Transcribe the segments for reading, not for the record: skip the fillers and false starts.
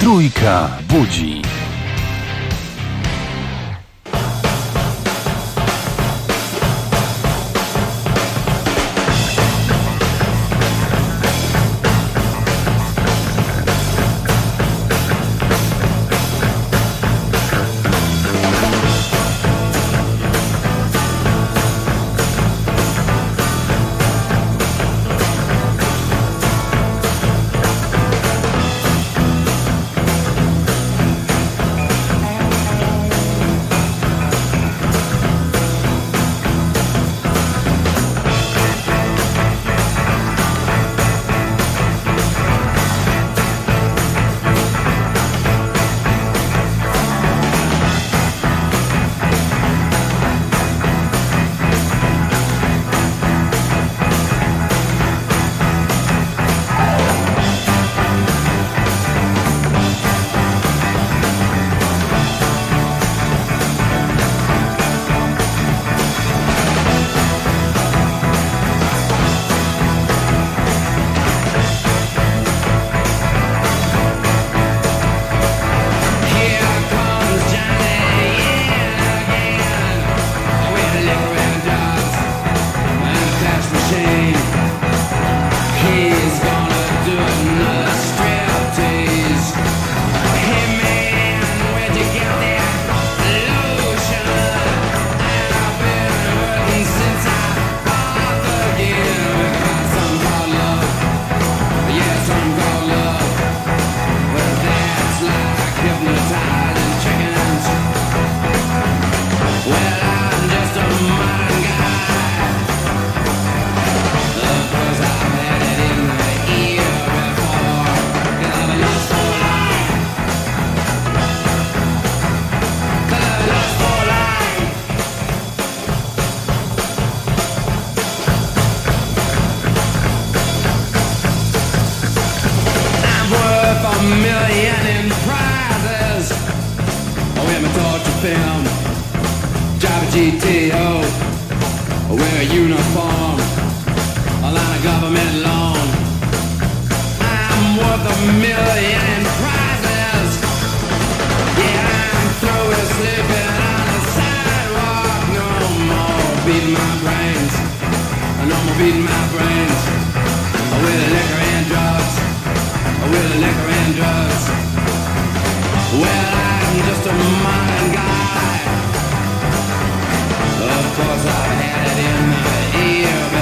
Trójka budzi. Well, I'm just a modern guy. Of course, I've had it in the ear.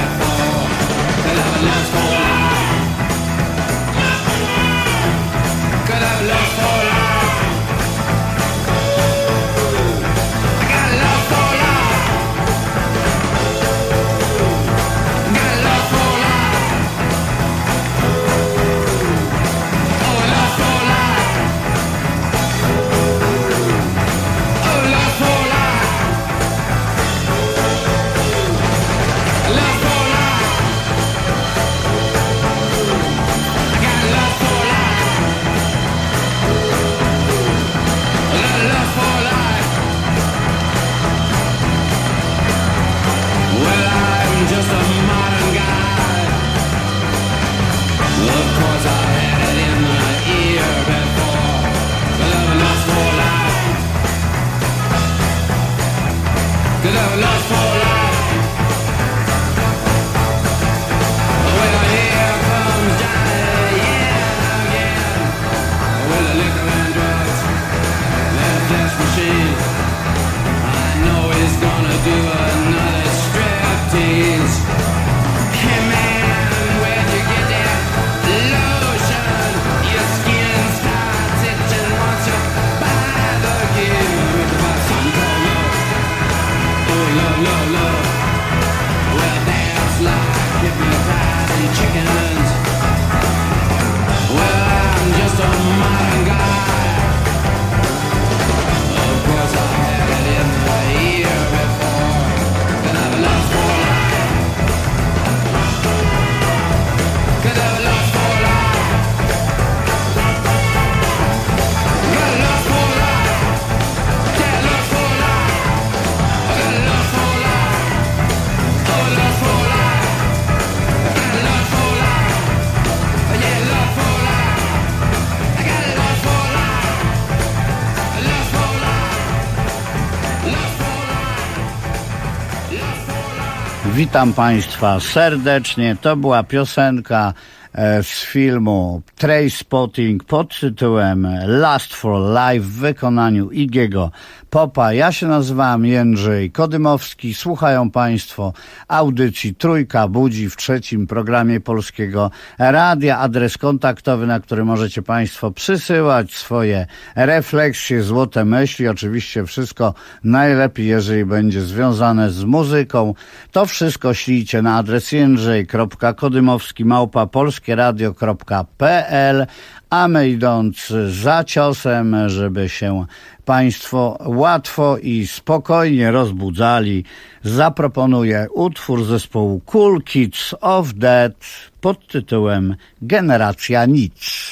Witam Państwa serdecznie. To była piosenka z filmu Trainspotting pod tytułem Last for Life w wykonaniu Iggy'ego Popa. Ja się nazywam Jędrzej Kodymowski. Słuchają Państwo audycji Trójka Budzi w trzecim programie Polskiego Radia. Adres kontaktowy, na który możecie Państwo przysyłać swoje refleksje, złote myśli. Oczywiście wszystko najlepiej, jeżeli będzie związane z muzyką. To wszystko ślijcie na adres jędrzej.kodymowski@polskieradio.pl, a my idąc za ciosem, żeby się Państwo łatwo i spokojnie rozbudzali, zaproponuję utwór zespołu Cool Kids of Death pod tytułem Generacja Nic.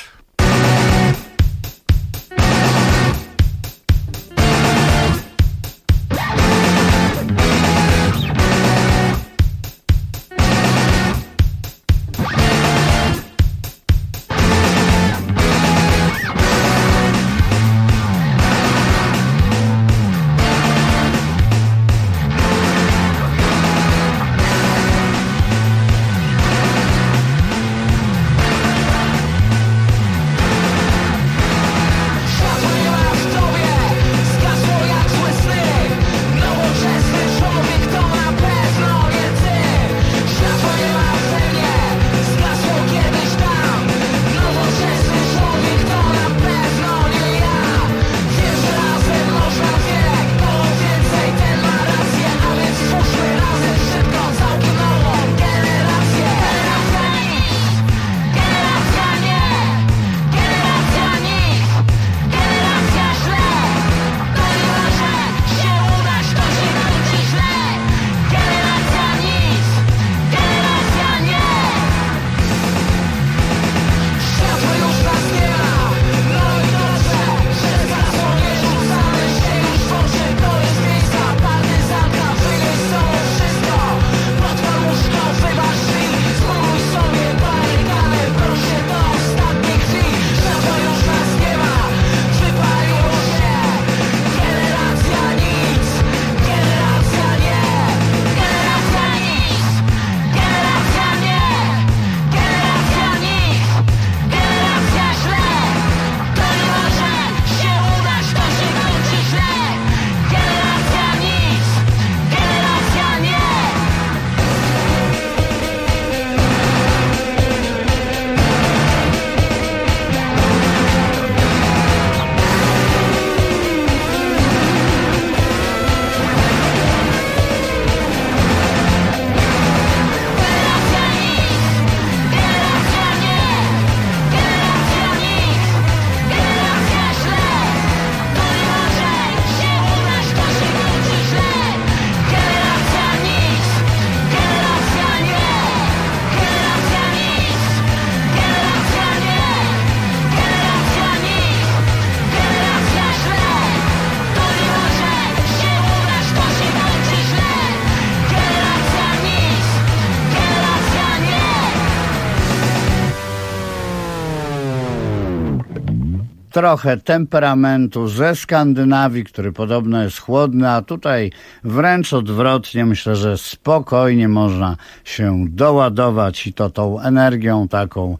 Trochę temperamentu ze Skandynawii, który podobno jest chłodny, a tutaj wręcz odwrotnie. Myślę, że spokojnie można się doładować i to tą energią taką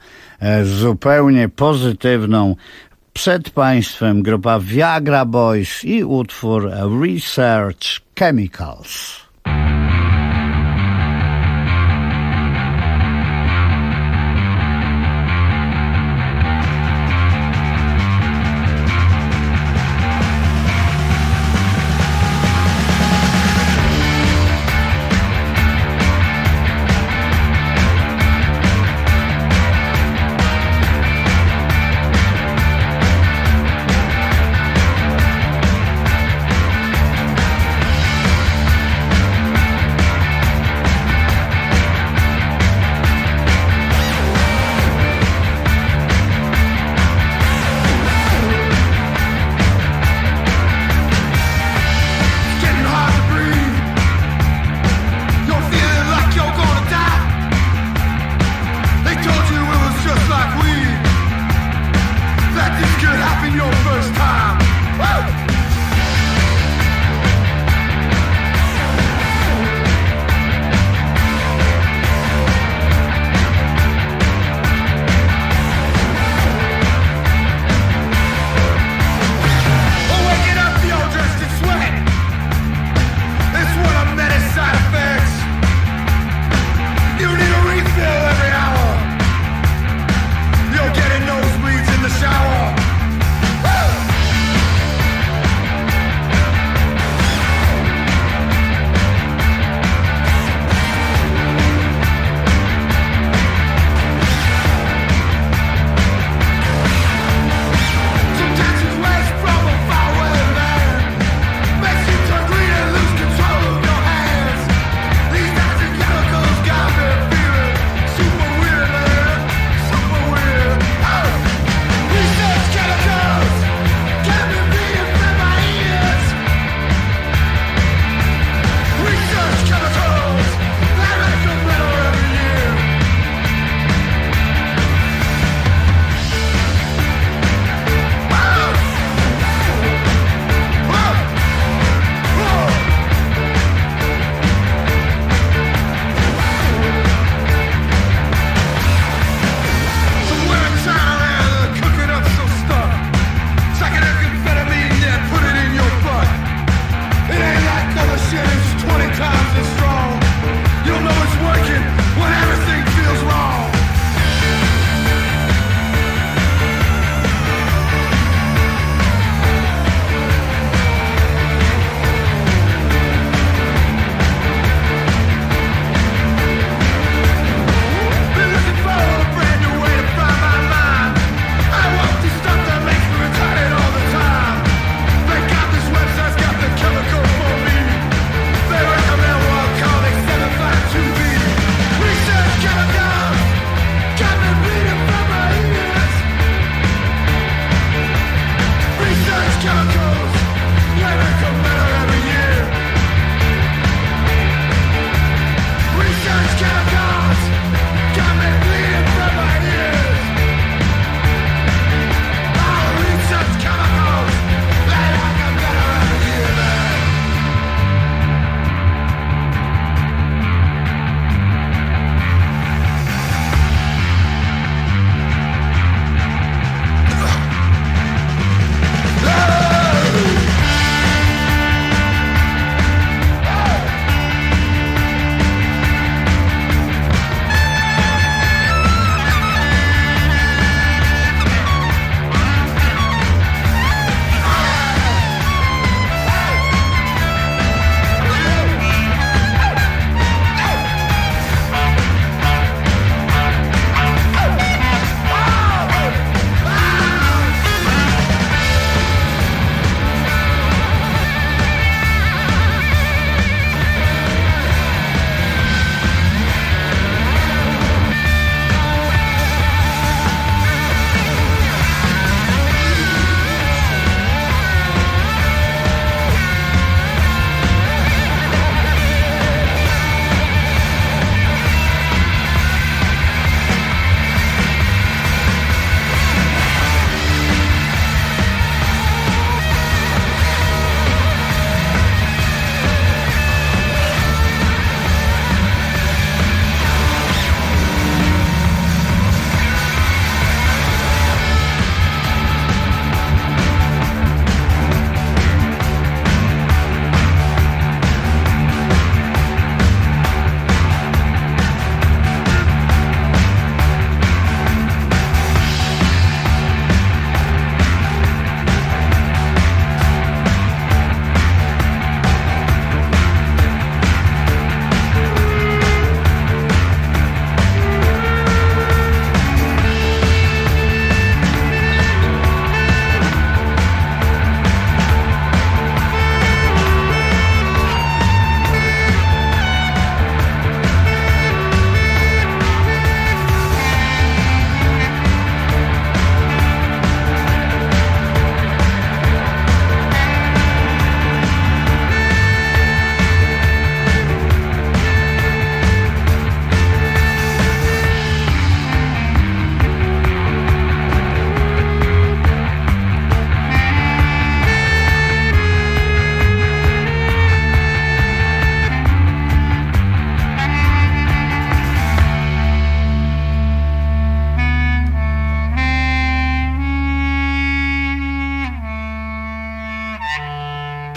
zupełnie pozytywną. Przed Państwem grupa Viagra Boys i utwór Research Chemicals.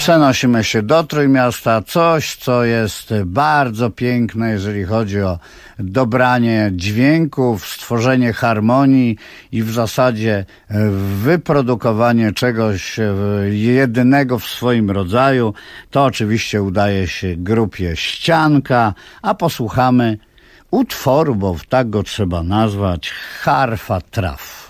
Przenosimy się do Trójmiasta, coś co jest bardzo piękne, jeżeli chodzi o dobranie dźwięków, stworzenie harmonii i w zasadzie wyprodukowanie czegoś jedynego w swoim rodzaju. To oczywiście udaje się grupie Ścianka, a posłuchamy utworu, bo tak go trzeba nazwać, Harfa Traw.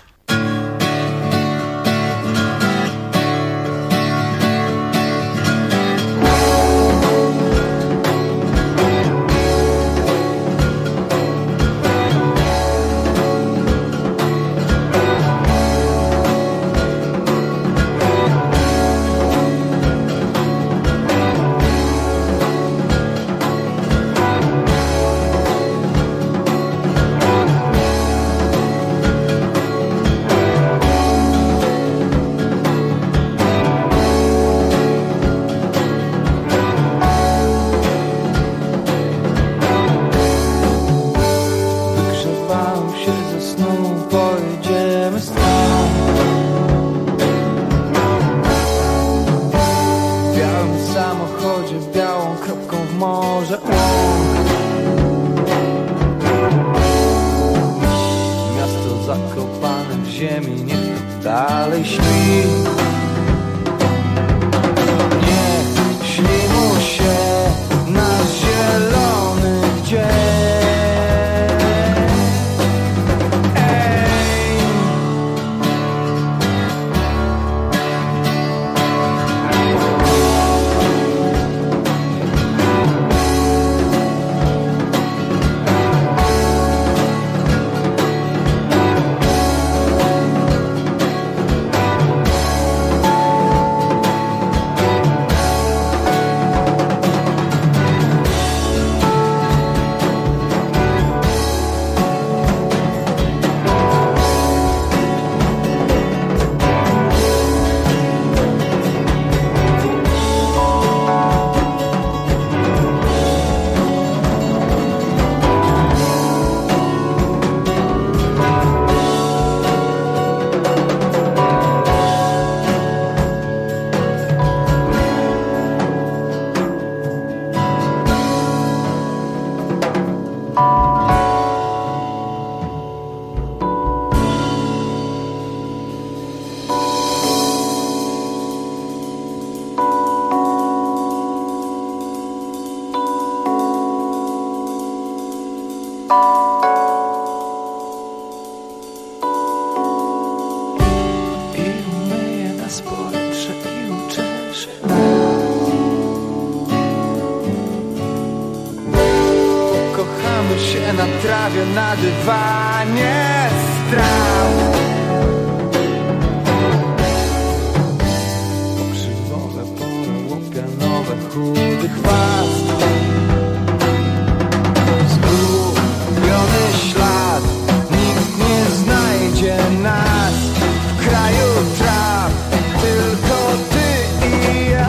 Na dywanie straw pokrzywowe pole, łopianowe, chudy chwast, zgubiony ślad. Nikt nie znajdzie nas w kraju traw, tylko ty i ja.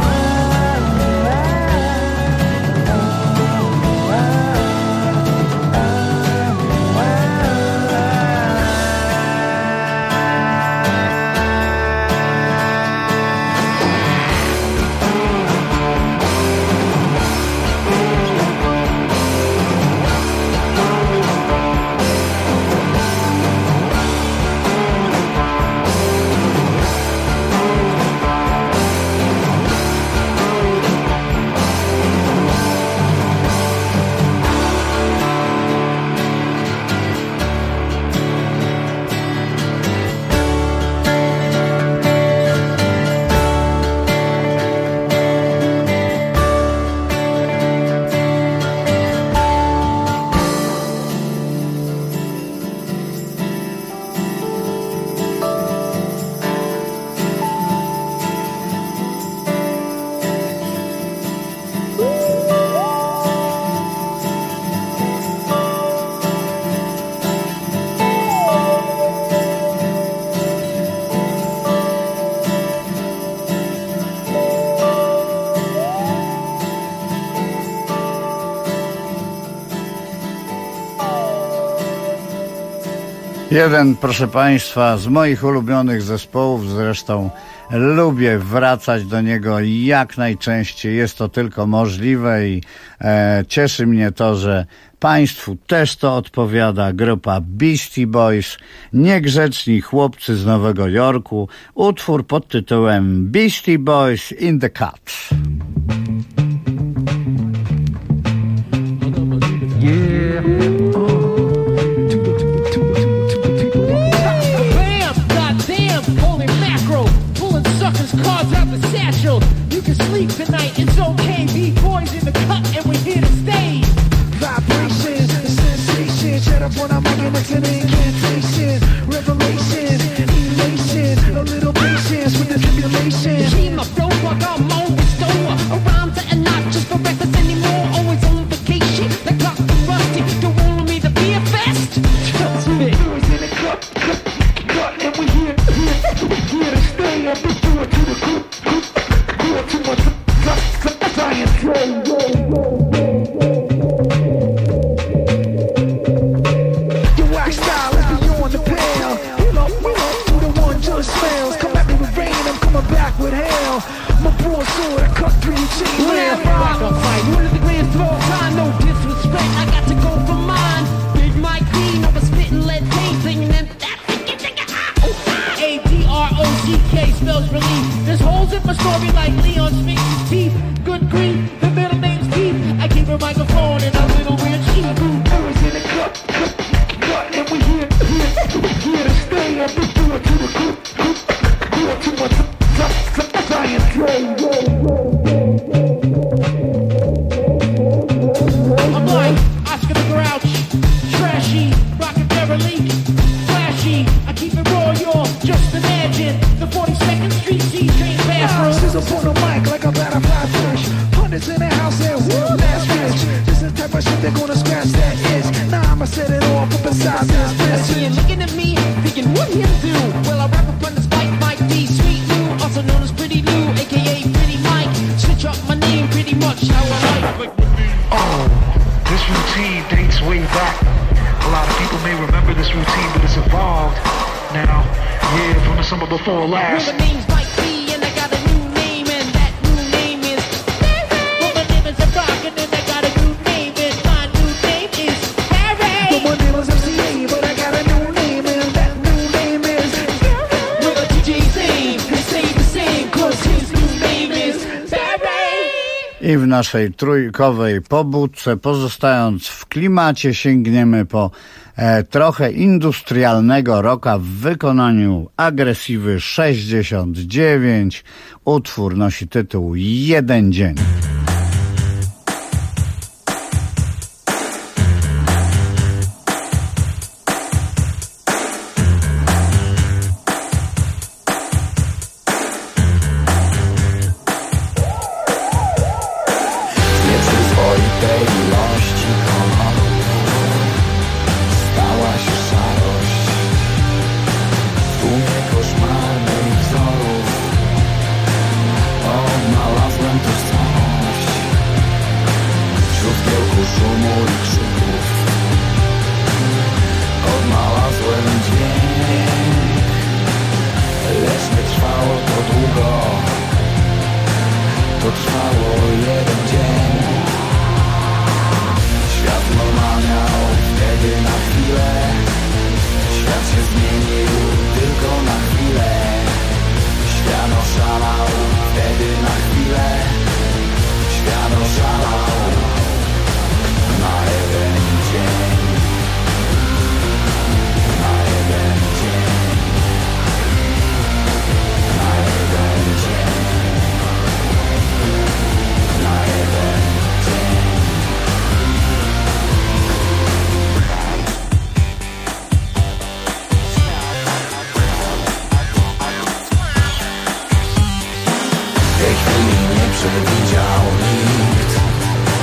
Jeden, proszę Państwa, z moich ulubionych zespołów, zresztą lubię wracać do niego jak najczęściej jest to tylko możliwe i cieszy mnie to, że Państwu też to odpowiada. Grupa Beastie Boys, Niegrzeczni chłopcy z Nowego Jorku, utwór pod tytułem Beastie Boys in the Cut. Yeah. Bam! Goddamn! Holy macro! Pulling suckers' cards out the satchel. You can sleep tonight, it's okay. B-boys in the cut and we're here to stay. Vibrations, sensations. Shut up when I'm making it's an incantation. Revelation, elation. A little patience with the tribulation. Keep my flow like I'm always stolen. Around to and not just for breakfast anymore. Always on vacation. The clock is rusty. Don't want me to be a fest. Trust me. Boys in the cut, and we're here to stay. Up and do it to the group. Do it to my science. Back with hell, my broad sword, I cut through your chain mail. Rock a fight, one of the grand throw time, no disrespect, I got to go for mine. Big Mike D, never spitting lead paint, singing and A-D-R-O-C-K spells relief. There's holes in my story like Leon Spinks' teeth. Good grief, the middle name's Keith. I keep a microphone and a little weird sheep. Boys in the cut, and we here to stay up and do it to the group. Do it to my I'm like Oscar the Grouch, trashy, rockin' Beverly, flashy. I keep it raw, y'all. Just imagine the 42nd Street C-Train bathroom. Sizzle on the mic like a butterfly fish. Hundreds in the house and woo, that's rich. This is the type of shit they're gonna scratch that itch. Now I'ma set it off up inside this bitch. I see you looking at me, thinking what him do? Well, I rap up on the spike, Mike D, Sweet Lou, also known as Pretty Lou, aka Pretty Mike. Switch up my name pretty much how I like. Oh, this routine dates way back. A lot of people may remember this routine, but it's evolved now. Yeah, from the summer before last. Well, the name's Mike D, and I got a new name, and that new name is Harry. Well, my name is Rock, and then I got a new name, and my new name is Harry. Well, my name is MCA, but I got a new name, and that new name is Harry. Well, the DJ's name, they say the same, cause his new name is Harry. I w naszej trójkowej pobudce, pozostając w klimacie, sięgniemy po trochę industrialnego rocka w wykonaniu Agresywy 69. Utwór nosi tytuł Jeden dzień. Tej chwili nie przewidział nikt.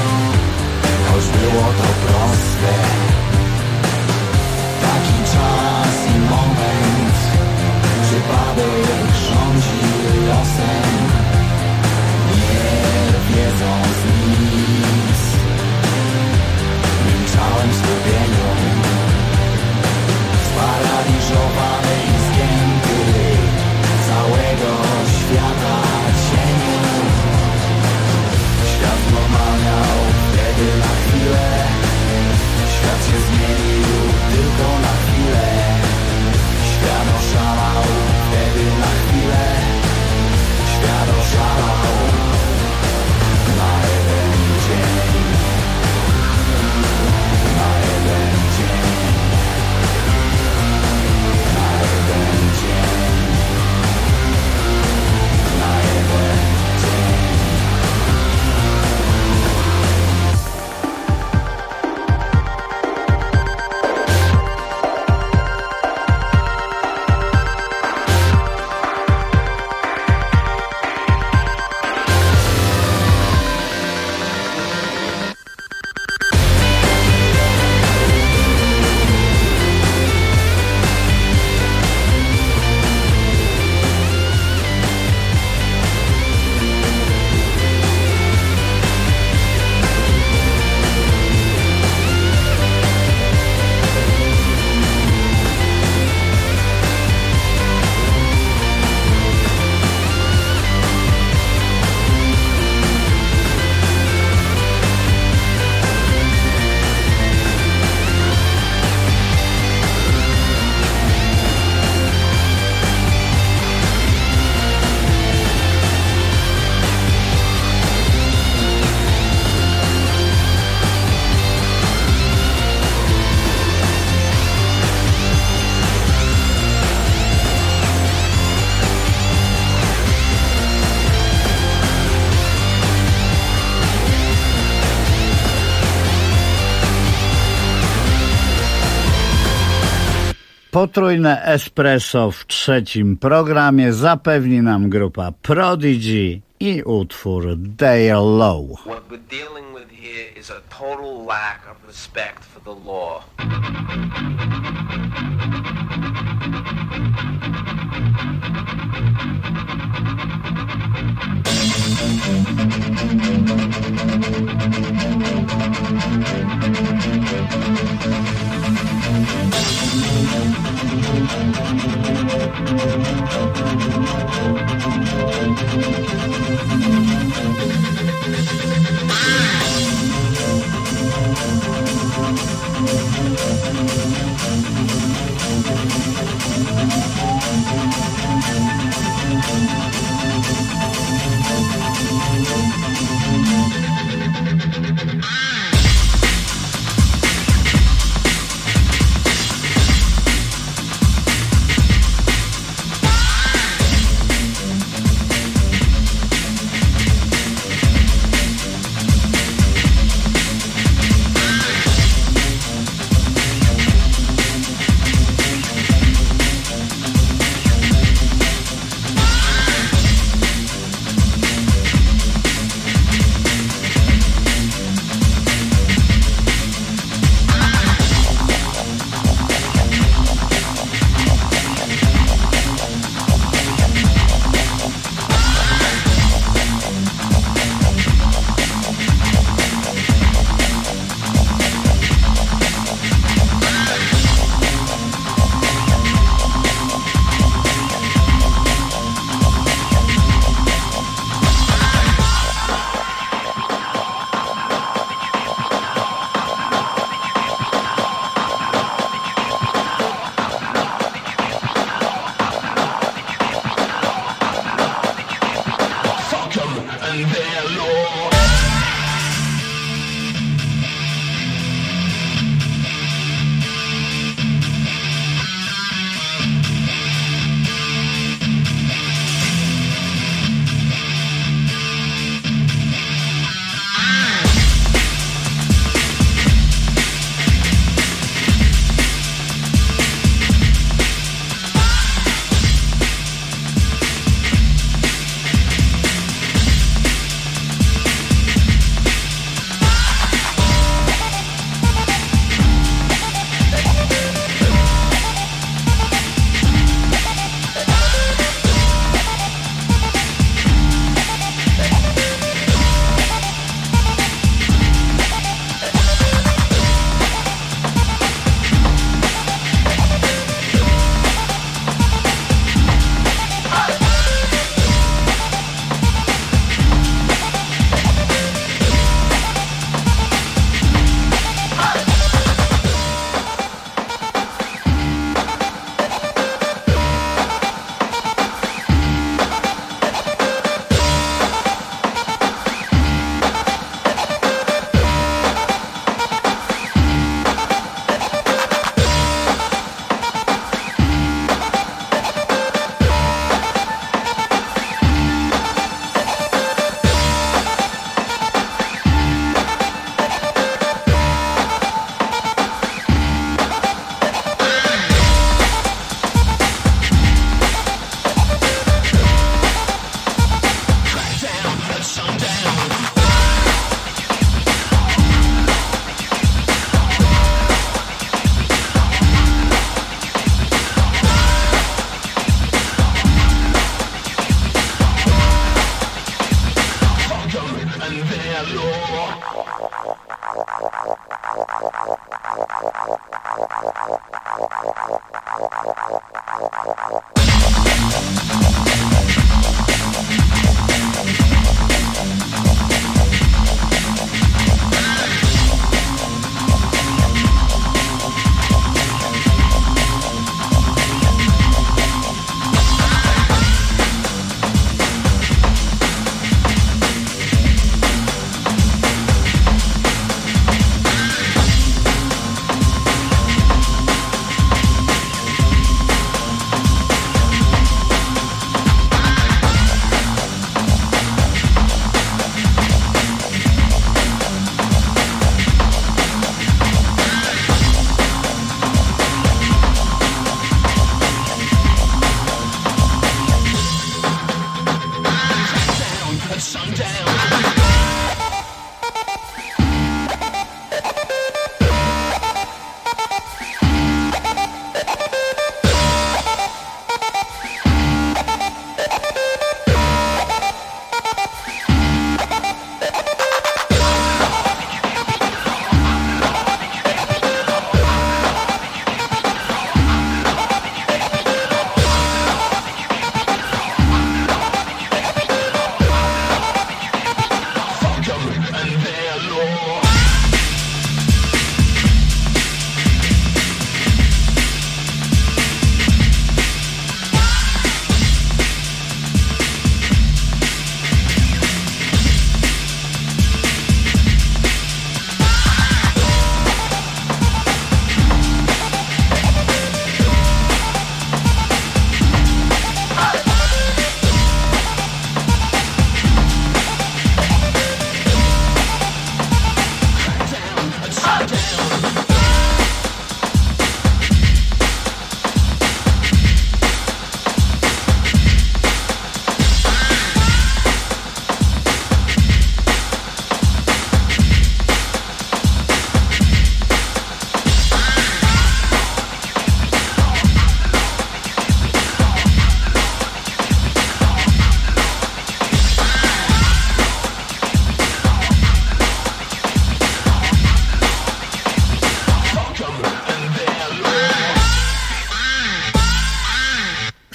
Potrójne espresso w trzecim programie zapewni nam grupa Prodigy i utwór They Are Low. What we're dealing with here is a total lack of respect for the law.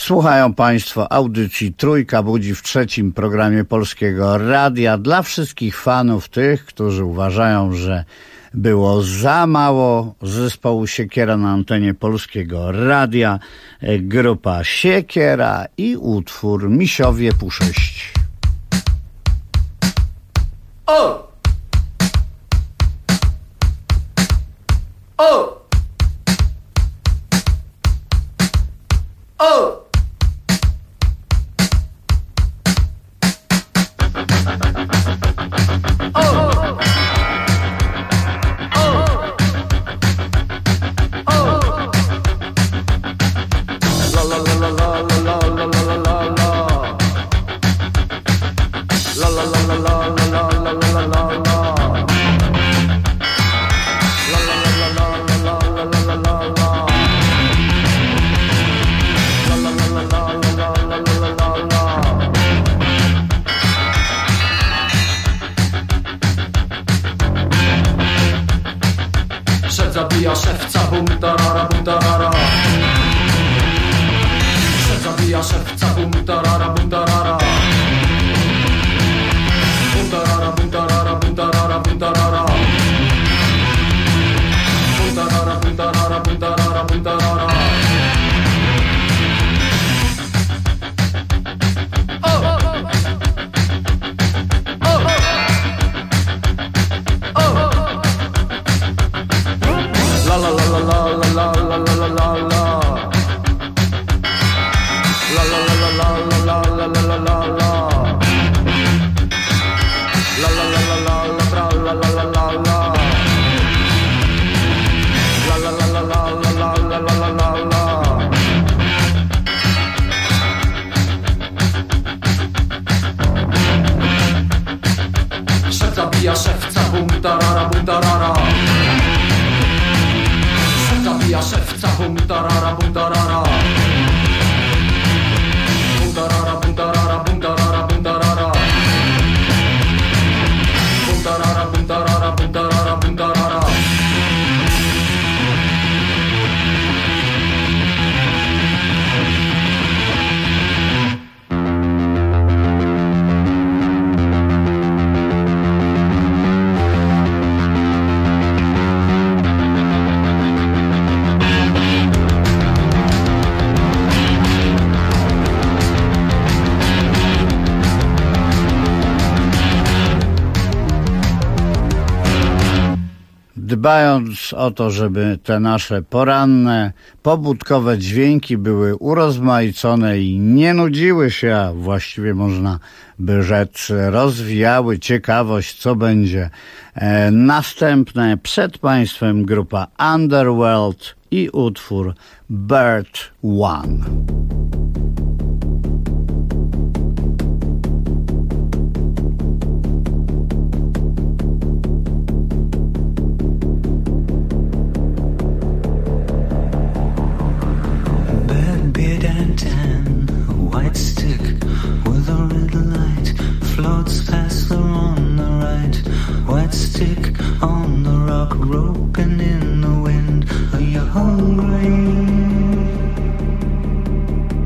Słuchają Państwo audycji Trójka Budzi w trzecim programie Polskiego Radia. Dla wszystkich fanów, tych, którzy uważają, że było za mało zespołu Siekiera na antenie Polskiego Radia, grupa Siekiera i utwór Misiowie Puszyści. O! O! O! Zabija szewca, bum tarara, bum tarara. Szef zabija szewca, bum tarara, bum tarara. Bum tarara, bum tarara, bum tarara, bum tarara. Bum tarara, bum tarara, bum tarara, bum tarara. Zabija szewca, bum tarara, bum tarara. Szef zabija szewca, bum tarara, bum tarara. Bum tarara, bum tarara, bum tarara, bum tarara. Bum tarara, bum tarara, bum tarara, bum tarara. Dbając o to, żeby te nasze poranne, pobudkowe dźwięki były urozmaicone i nie nudziły się, a właściwie można by rzec rozwijały ciekawość, co będzie następne. Przed Państwem grupa Underworld i utwór Bird One. White stick with a red light floats faster on the right. White stick on the rock, roping in the wind. Are you hungry?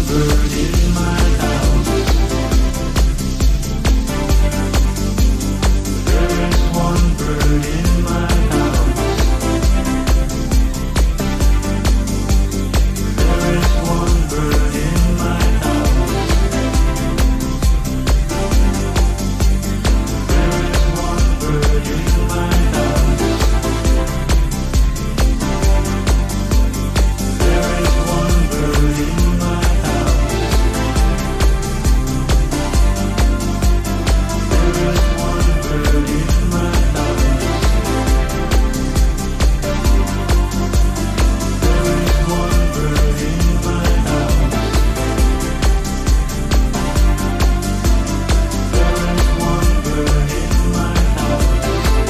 bird in my house. There is one bird in my house. There is one bird in my house. There is one bird in my house. There is one bird in my house. There is one bird in my house. There is one bird in my house. There is one bird in my house.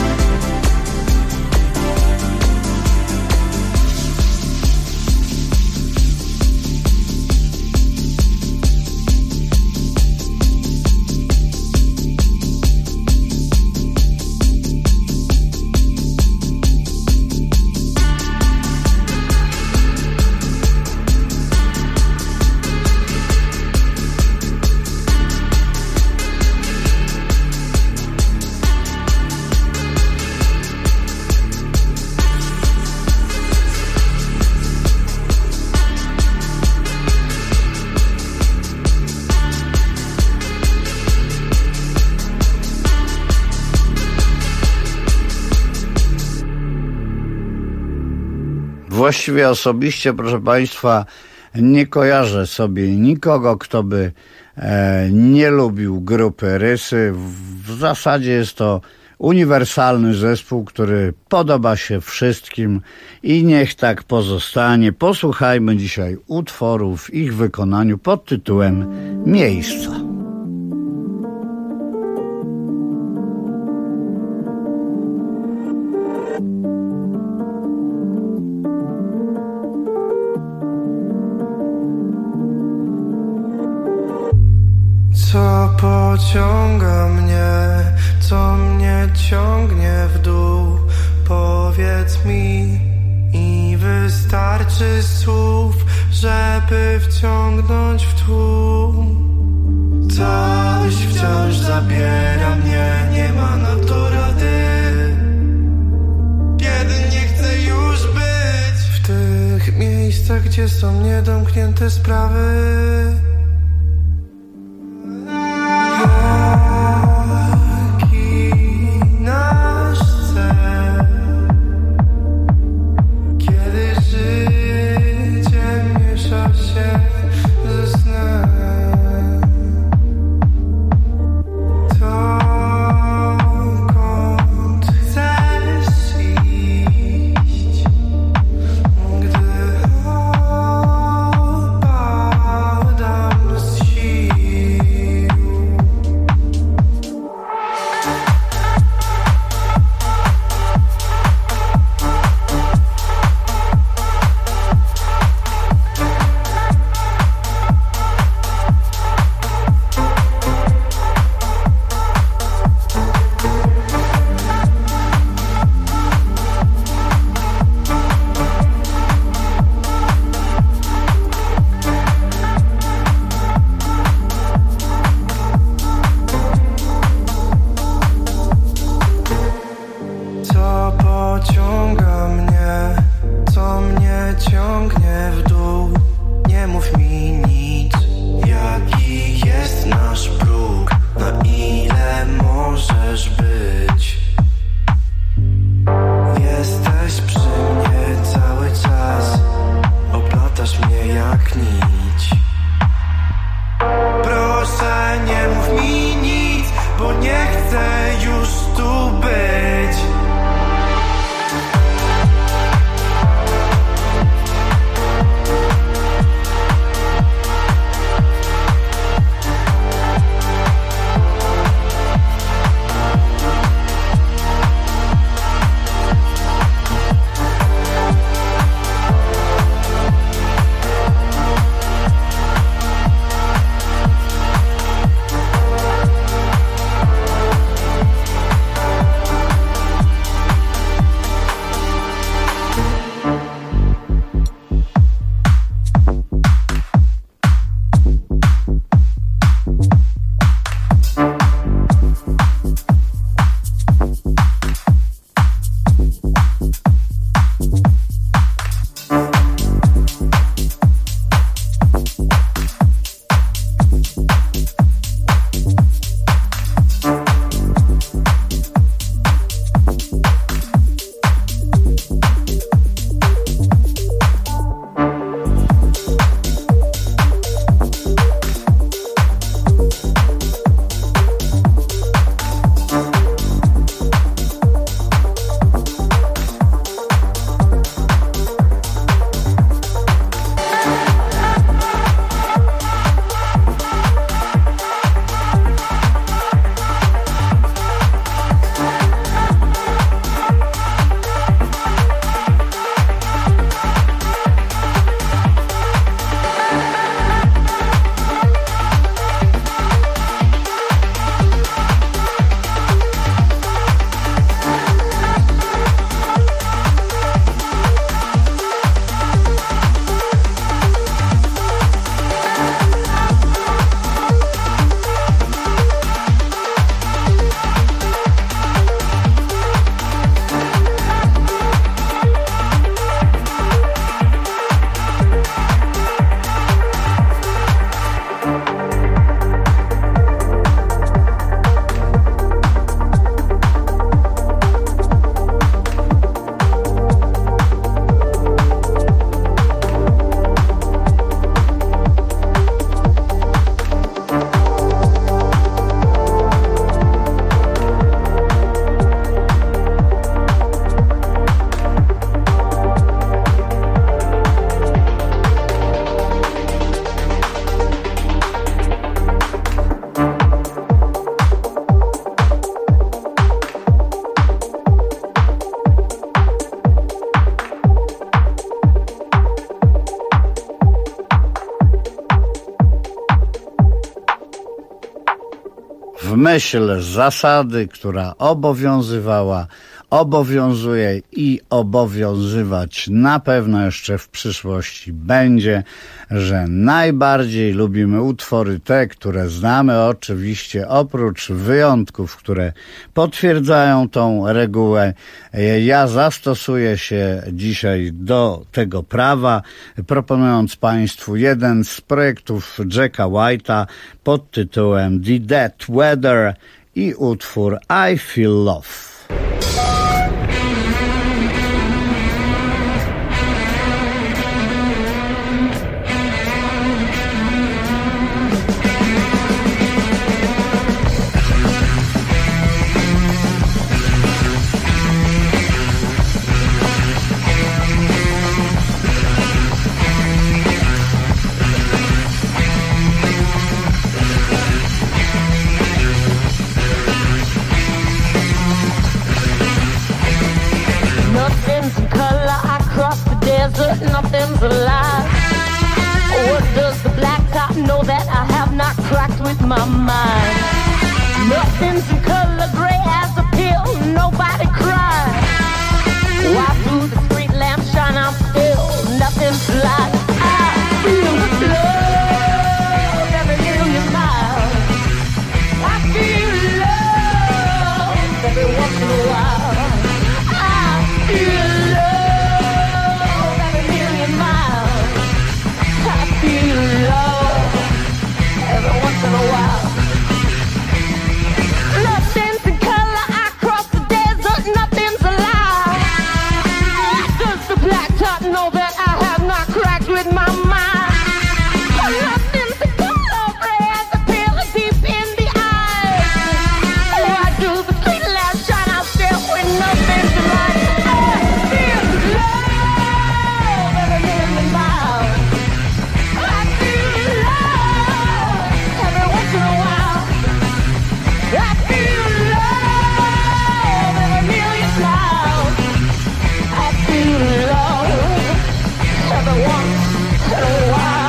Właściwie osobiście, proszę Państwa, nie kojarzę sobie nikogo, kto by nie lubił grupy Rysy. W zasadzie jest to uniwersalny zespół, który podoba się wszystkim i niech tak pozostanie. Posłuchajmy dzisiaj utworu w ich wykonaniu pod tytułem Miejsca. Co pociąga mnie, co mnie ciągnie w dół, powiedz mi. I wystarczy słów, żeby wciągnąć w tłum. Coś wciąż zabiera mnie, nie ma na to rady. Kiedy nie chcę już być w tych miejscach, gdzie są niedomknięte sprawy. Gdy opada w myśl zasady, która obowiązywała, obowiązuje i obowiązywać na pewno jeszcze w przyszłości będzie, że najbardziej lubimy utwory te, które znamy, oczywiście oprócz wyjątków, które potwierdzają tą regułę. Ja zastosuję się dzisiaj do tego prawa, proponując Państwu jeden z projektów Jacka White'a pod tytułem The Dead Weather i utwór I Feel Love. Nothing's alive. What does the black top know that I have not cracked with my mind? Nothing's in color gray as a pill, nobody cries. Why through the street lamp shine I'm still nothing's alive. I feel love every million miles. I feel love every once in a while. I feel love every once in a while. Nothing's in color, I cross the desert, nothing's alive. Does the black top know that I have not cracked with my mind? Nothing's in color, red as a pill deep in the eyes. Why do the street lamps shine out there when nothing's alive? I feel love every million miles. I feel love every once in a while. I feel love every million miles. I feel love every once in a while.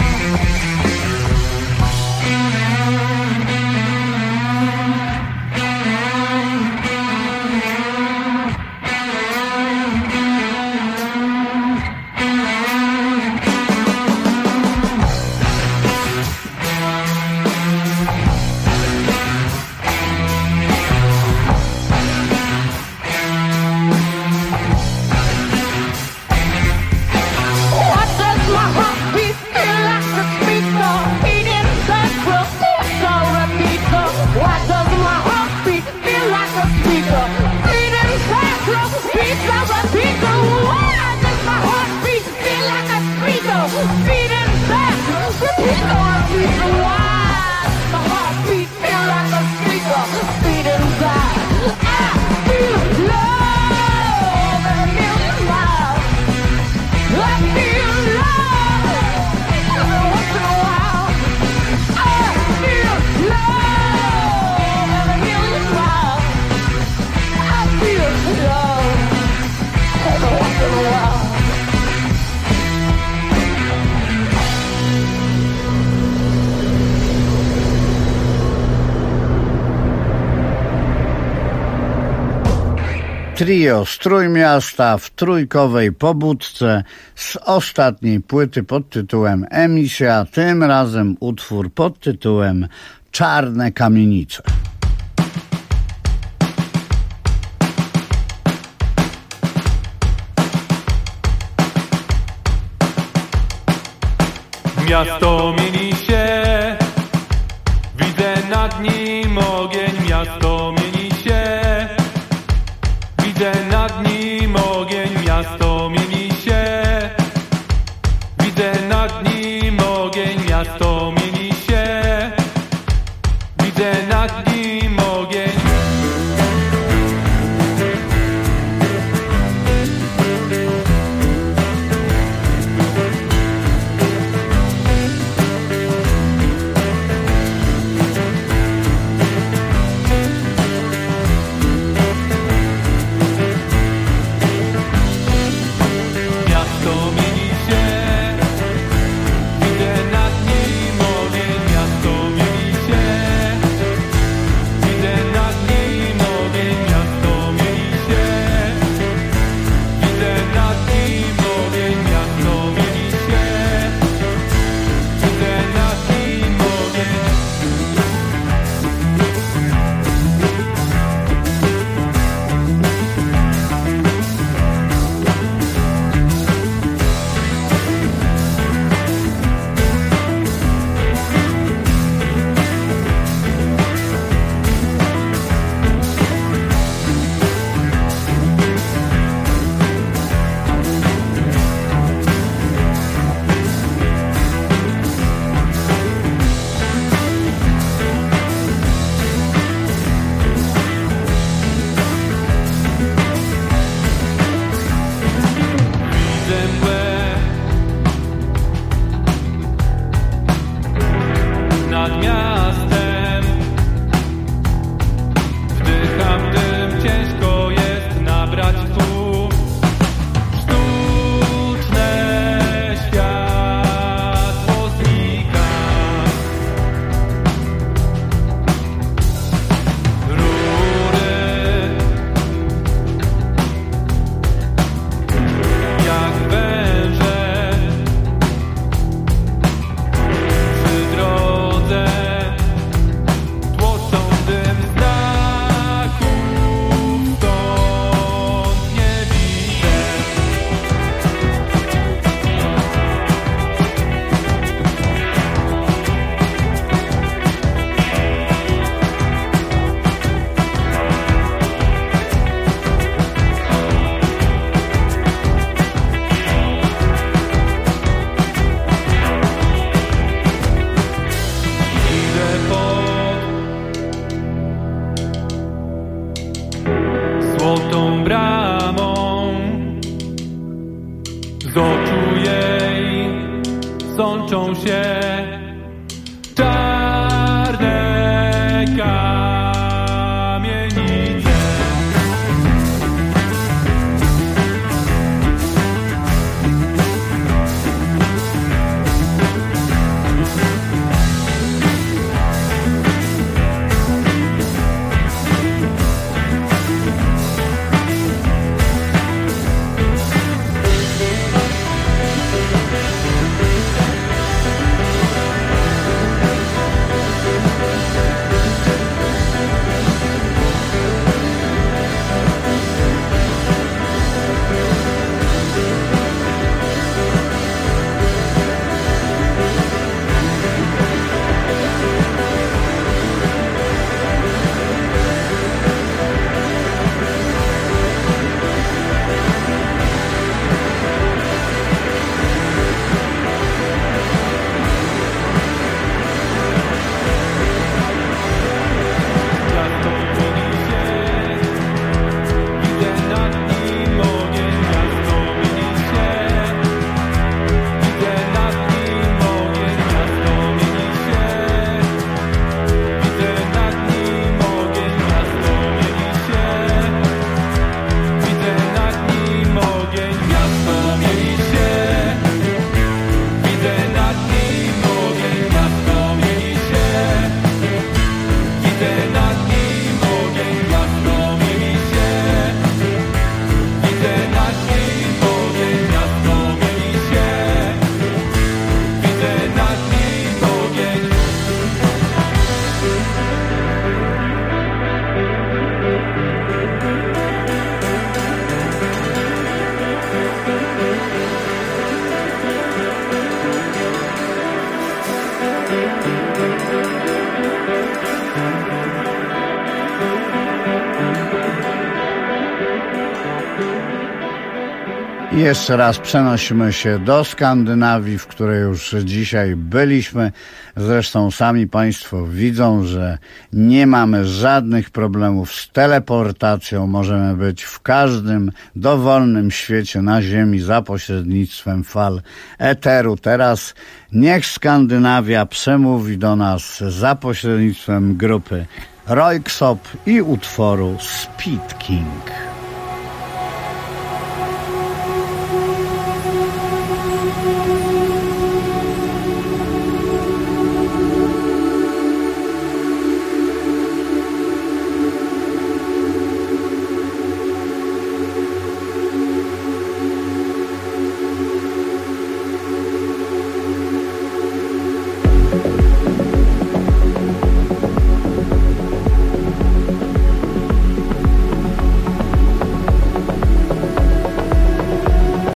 Trio z Trójmiasta w trójkowej pobudce z ostatniej płyty pod tytułem Emisja, tym razem utwór pod tytułem Czarne kamienice. Miasto mieni się, widzę nad nim ogień. Miasto mieni się, widzę nad nim ogień. Miasto mieni się, widzę nad nim ogień. Miasto mieni się, widzę nad nim ogień. Miasto mieni się, widzę nad nim ogień. nad miastem. Wdycham dym, ciężko jest nabrać tchu. Sztuczne światło znika. Rury jak węże przy drodze tłoczą dym znaków, stąd nie widzę. Idę pod złotą bramą, z oczu jej sączą się czarne kamienice. Jeszcze raz przenosimy się do Skandynawii, w której już dzisiaj byliśmy. Zresztą sami Państwo widzą, że nie mamy żadnych problemów z teleportacją. Możemy być w każdym dowolnym świecie na Ziemi za pośrednictwem fal eteru. Teraz niech Skandynawia przemówi do nas za pośrednictwem grupy Röyksopp i utworu Speed King.